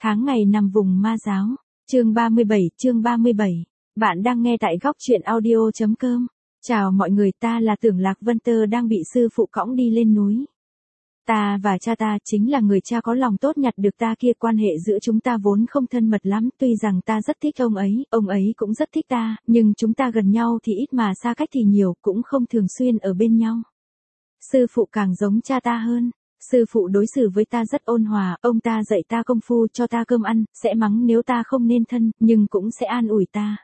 Tháng ngày nằm vùng ma giáo. Chương 37. Bạn đang nghe tại góc truyện audio.com. Chào mọi người, ta là Tưởng Lạc Vân Tơ đang bị sư phụ cõng đi lên núi. Ta và cha ta chính là người cha có lòng tốt nhặt được ta kia, quan hệ giữa chúng ta vốn không thân mật lắm, tuy rằng ta rất thích ông ấy cũng rất thích ta, nhưng chúng ta gần nhau thì ít mà xa cách thì nhiều, cũng không thường xuyên ở bên nhau. Sư phụ càng giống cha ta hơn. Sư phụ đối xử với ta rất ôn hòa, ông ta dạy ta công phu, cho ta cơm ăn, sẽ mắng nếu ta không nên thân, nhưng cũng sẽ an ủi ta.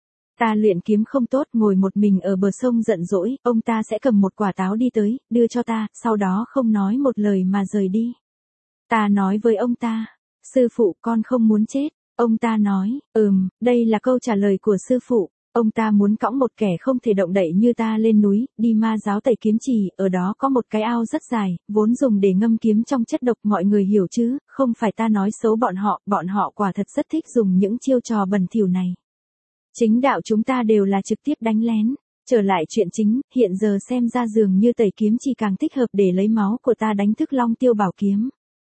Ta luyện kiếm không tốt, ngồi một mình ở bờ sông giận dỗi, ông ta sẽ cầm một quả táo đi tới, đưa cho ta, sau đó không nói một lời mà rời đi. Ta nói với ông ta, sư phụ, con không muốn chết. Ông ta nói, đây là câu trả lời của sư phụ. Ông ta muốn cõng một kẻ không thể động đậy như ta lên núi, đi ma giáo tẩy kiếm trì, ở đó có một cái ao rất dài, vốn dùng để ngâm kiếm trong chất độc, mọi người hiểu chứ, không phải ta nói xấu bọn họ quả thật rất thích dùng những chiêu trò bẩn thỉu này. Chính đạo chúng ta đều là trực tiếp đánh lén. Trở lại chuyện chính, hiện giờ xem ra dường như tẩy kiếm trì càng thích hợp để lấy máu của ta đánh thức Long Tiêu Bảo kiếm.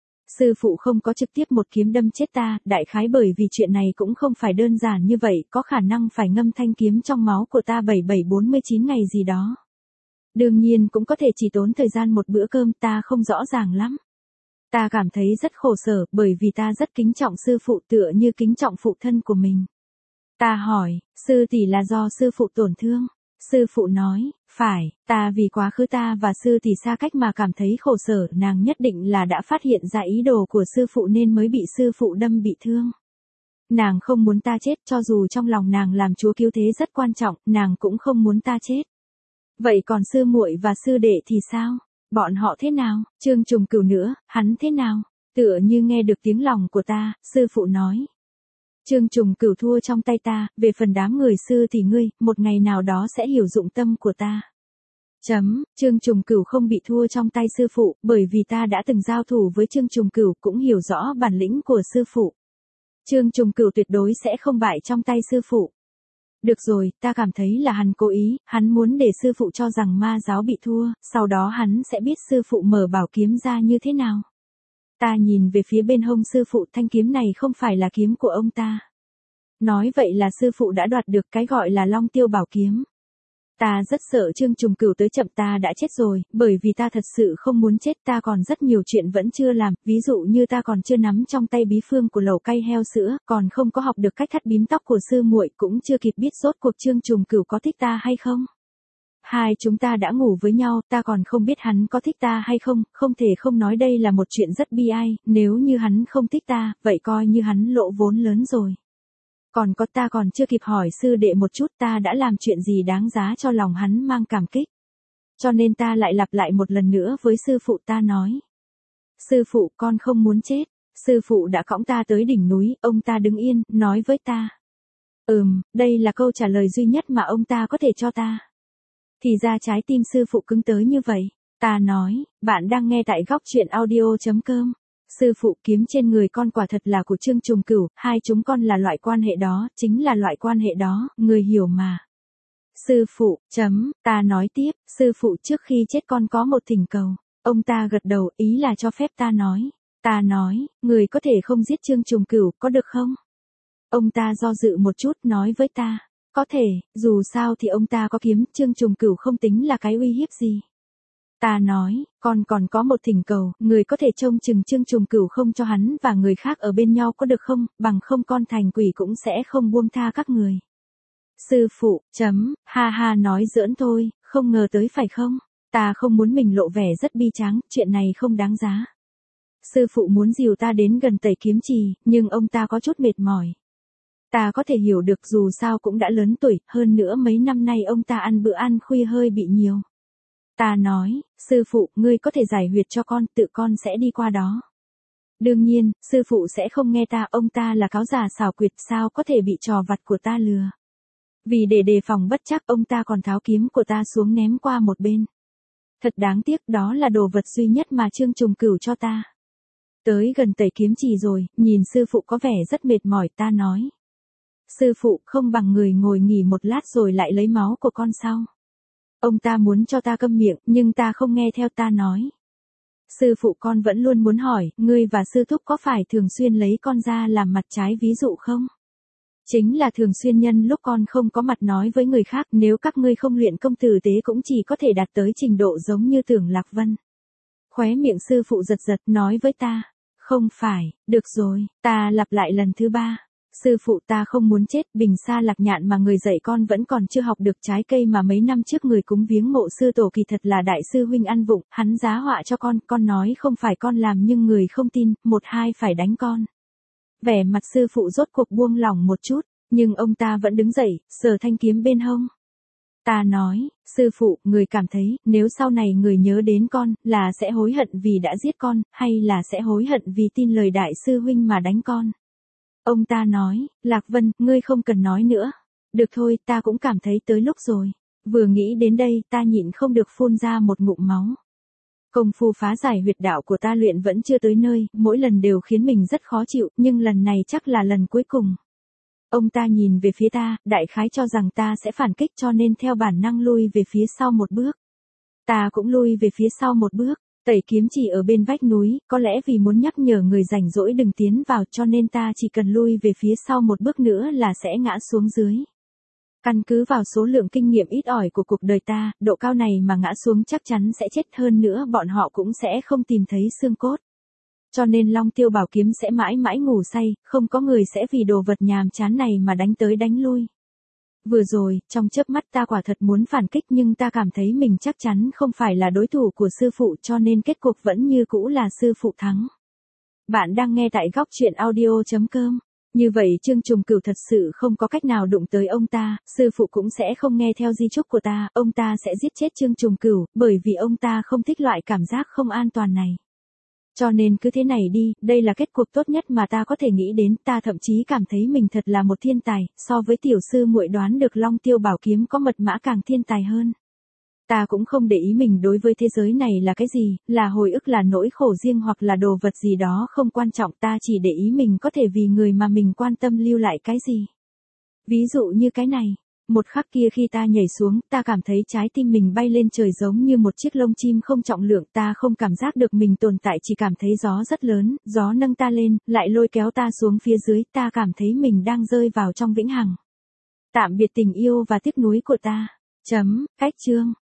Sư phụ không có trực tiếp một kiếm đâm chết ta, đại khái bởi vì chuyện này cũng không phải đơn giản như vậy, có khả năng phải ngâm thanh kiếm trong máu của ta 47-49 ngày gì đó. Đương nhiên cũng có thể chỉ tốn thời gian một bữa cơm, ta không rõ ràng lắm. Ta cảm thấy rất khổ sở, bởi vì ta rất kính trọng sư phụ, tựa như kính trọng phụ thân của mình. Ta hỏi, sư tỷ là do sư phụ tổn thương? Sư phụ nói, phải, ta vì quá khứ ta và sư tỷ xa cách mà cảm thấy khổ sở, nàng nhất định là đã phát hiện ra ý đồ của sư phụ nên mới bị sư phụ đâm bị thương. Nàng không muốn ta chết, cho dù trong lòng nàng làm chúa cứu thế rất quan trọng, nàng cũng không muốn ta chết. Vậy còn sư muội và sư đệ thì sao? Bọn họ thế nào? Trương Trùng Cửu nữa, hắn thế nào? Tựa như nghe được tiếng lòng của ta, sư phụ nói. Trương Trùng Cửu thua trong tay ta, về phần đám người sư thì ngươi, một ngày nào đó sẽ hiểu dụng tâm của ta. Trương Trùng Cửu không bị thua trong tay sư phụ, bởi vì ta đã từng giao thủ với Trương Trùng Cửu, cũng hiểu rõ bản lĩnh của sư phụ. Trương Trùng Cửu tuyệt đối sẽ không bại trong tay sư phụ. Được rồi, ta cảm thấy là hắn cố ý, hắn muốn để sư phụ cho rằng ma giáo bị thua, sau đó hắn sẽ biết sư phụ mở bảo kiếm ra như thế nào. Ta nhìn về phía bên hông sư phụ, thanh kiếm này không phải là kiếm của ông ta. Nói vậy là sư phụ đã đoạt được cái gọi là Long Tiêu Bảo kiếm. Ta rất sợ Trương Trùng Cửu tới chậm, ta đã chết rồi, bởi vì ta thật sự không muốn chết, ta còn rất nhiều chuyện vẫn chưa làm, ví dụ như ta còn chưa nắm trong tay bí phương của lẩu cay heo sữa, còn không có học được cách thắt bím tóc của sư muội, cũng chưa kịp biết rốt cuộc Trương Trùng Cửu có thích ta hay không. Hai chúng ta đã ngủ với nhau, ta còn không biết hắn có thích ta hay không, không thể không nói đây là một chuyện rất bi ai, nếu như hắn không thích ta, vậy coi như hắn lỗ vốn lớn rồi. Còn có, ta còn chưa kịp hỏi sư đệ một chút ta đã làm chuyện gì đáng giá cho lòng hắn mang cảm kích. Cho nên ta lại lặp lại một lần nữa với sư phụ, ta nói. Sư phụ, con không muốn chết. Sư phụ đã cõng ta tới đỉnh núi, ông ta đứng yên, nói với ta. Đây là câu trả lời duy nhất mà ông ta có thể cho ta. Thì ra trái tim sư phụ cứng tới như vậy. Ta nói, bạn đang nghe tại góc truyện audio.com. Sư phụ, kiếm trên người con quả thật là của Trương Trùng Cửu, hai chúng con là loại quan hệ đó, chính là loại quan hệ đó, người hiểu mà. Sư phụ, ta nói tiếp, sư phụ, trước khi chết con có một thỉnh cầu. Ông ta gật đầu, ý là cho phép ta nói. Ta nói, người có thể không giết Trương Trùng Cửu, có được không? Ông ta do dự một chút, nói với ta. Có thể, dù sao thì ông ta có kiếm, Trương Trùng Cửu không tính là cái uy hiếp gì. Ta nói, con còn có một thỉnh cầu, người có thể trông chừng Trương Trùng Cửu không cho hắn và người khác ở bên nhau có được không, bằng không con thành quỷ cũng sẽ không buông tha các người. Sư phụ, ha nói giỡn thôi, không ngờ tới phải không? Ta không muốn mình lộ vẻ rất bi tráng, chuyện này không đáng giá. Sư phụ muốn dìu ta đến gần tẩy kiếm trì, nhưng ông ta có chút mệt mỏi. Ta có thể hiểu được, dù sao cũng đã lớn tuổi, hơn nữa mấy năm nay ông ta ăn bữa ăn khuya hơi bị nhiều. Ta nói, sư phụ, ngươi có thể giải huyệt cho con, tự con sẽ đi qua đó. Đương nhiên, sư phụ sẽ không nghe ta, ông ta là cáo già xảo quyệt, sao có thể bị trò vặt của ta lừa. Vì để đề phòng bất chắc, ông ta còn tháo kiếm của ta xuống ném qua một bên. Thật đáng tiếc, đó là đồ vật duy nhất mà Trương Trùng Cửu cho ta. Tới gần tẩy kiếm trì rồi, nhìn sư phụ có vẻ rất mệt mỏi, ta nói. Sư phụ, không bằng người ngồi nghỉ một lát rồi lại lấy máu của con sau. Ông ta muốn cho ta câm miệng, nhưng ta không nghe theo, ta nói. Sư phụ con vẫn luôn muốn hỏi, ngươi và sư thúc có phải thường xuyên lấy con ra làm mặt trái ví dụ không? Chính là thường xuyên nhân lúc con không có mặt nói với người khác, nếu các ngươi không luyện công tử tế cũng chỉ có thể đạt tới trình độ giống như Tưởng Lạc Vân. Khóe miệng sư phụ giật giật nói với ta, không phải, được rồi, ta lặp lại lần thứ 3. Sư phụ ta không muốn chết, bình xa lạc nhạn mà người dạy con vẫn còn chưa học được trái cây mà mấy năm trước người cúng viếng mộ sư tổ kỳ thật là đại sư huynh ăn vụng, hắn giá họa cho con nói không phải con làm nhưng người không tin, 1-2 phải đánh con. Vẻ mặt sư phụ rốt cuộc buông lỏng một chút, nhưng ông ta vẫn đứng dậy, sờ thanh kiếm bên hông. Ta nói, sư phụ, người cảm thấy, nếu sau này người nhớ đến con, là sẽ hối hận vì đã giết con, hay là sẽ hối hận vì tin lời đại sư huynh mà đánh con? Ông ta nói, Lạc Vân, ngươi không cần nói nữa. Được thôi, ta cũng cảm thấy tới lúc rồi. Vừa nghĩ đến đây, ta nhịn không được phun ra một ngụm máu. Công phu phá giải huyệt đạo của ta luyện vẫn chưa tới nơi, mỗi lần đều khiến mình rất khó chịu, nhưng lần này chắc là lần cuối cùng. Ông ta nhìn về phía ta, đại khái cho rằng ta sẽ phản kích cho nên theo bản năng lui về phía sau một bước. Ta cũng lui về phía sau một bước, tẩy kiếm chỉ ở bên vách núi, có lẽ vì muốn nhắc nhở người rảnh rỗi đừng tiến vào cho nên ta chỉ cần lui về phía sau một bước nữa là sẽ ngã xuống dưới. Căn cứ vào số lượng kinh nghiệm ít ỏi của cuộc đời ta, độ cao này mà ngã xuống chắc chắn sẽ chết, hơn nữa bọn họ cũng sẽ không tìm thấy xương cốt. Cho nên Long Tiêu Bảo Kiếm sẽ mãi mãi ngủ say, không có người sẽ vì đồ vật nhàm chán này mà đánh tới đánh lui. Vừa rồi, trong chớp mắt ta quả thật muốn phản kích nhưng ta cảm thấy mình chắc chắn không phải là đối thủ của sư phụ cho nên kết cục vẫn như cũ là sư phụ thắng. Bạn đang nghe tại góc truyện audio.com. Như vậy Trương Trùng Cửu thật sự không có cách nào đụng tới ông ta, sư phụ cũng sẽ không nghe theo di chúc của ta, ông ta sẽ giết chết Trương Trùng Cửu, bởi vì ông ta không thích loại cảm giác không an toàn này. Cho nên cứ thế này đi, đây là kết cục tốt nhất mà ta có thể nghĩ đến, ta thậm chí cảm thấy mình thật là một thiên tài, so với tiểu sư muội đoán được Long Tiêu Bảo Kiếm có mật mã càng thiên tài hơn. Ta cũng không để ý mình đối với thế giới này là cái gì, là hồi ức, là nỗi khổ riêng hoặc là đồ vật gì đó không quan trọng, ta chỉ để ý mình có thể vì người mà mình quan tâm lưu lại cái gì. Ví dụ như cái này. Một khắc kia khi ta nhảy xuống, ta cảm thấy trái tim mình bay lên trời giống như một chiếc lông chim không trọng lượng, ta không cảm giác được mình tồn tại, chỉ cảm thấy gió rất lớn, gió nâng ta lên, lại lôi kéo ta xuống phía dưới, ta cảm thấy mình đang rơi vào trong vĩnh hằng. Tạm biệt tình yêu và tiếc nuối của ta. Cách chương.